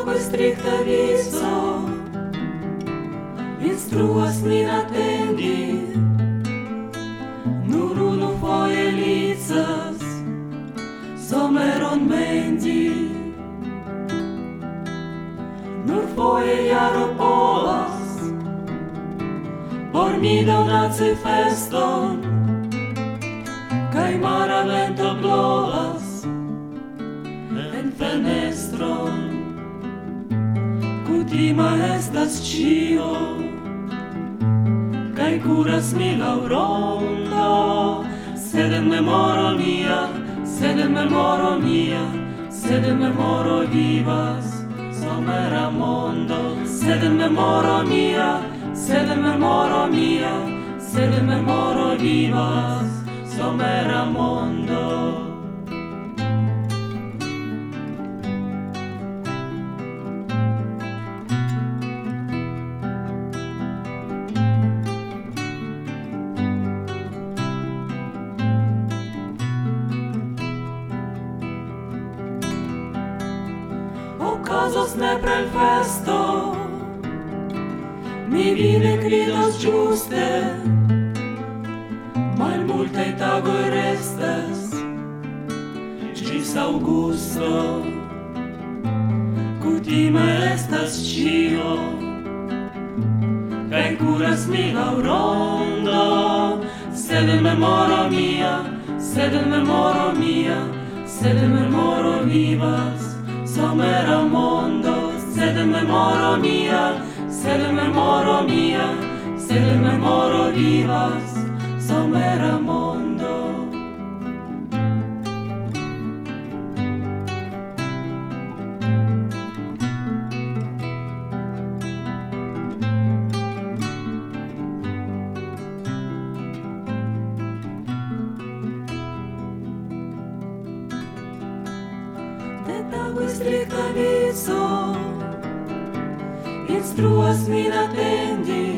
tago stricta viso, instruas nin attendi, nur unu foje licas, someron mendi. Nur foje jaro povas, por mi donaci feston, kai mara vento blovas en fenestron. Kutima estas ĉio, kai kuras mi laŭ rondo, sed en memoro mia, sed en memoro mia, sed en memoro vivas somera mondo, sed en memoro mia, sed en memoro mia, sed en memoro vivas somera mondo. Okazos nepre il festo, mi vide gridos giuste, malmultaj tagoj restas ĝis aŭgusto. Kutime estas ĉio, kaj kuras mi laŭ rondo, sed en memoro mia, sed en memoro mia, sed en memoro vivas somera mondo, sed en memoro mia, sed en memoro mia, sed en memoro vivas somera mondo. De tago stricta viso, instruas min attendi,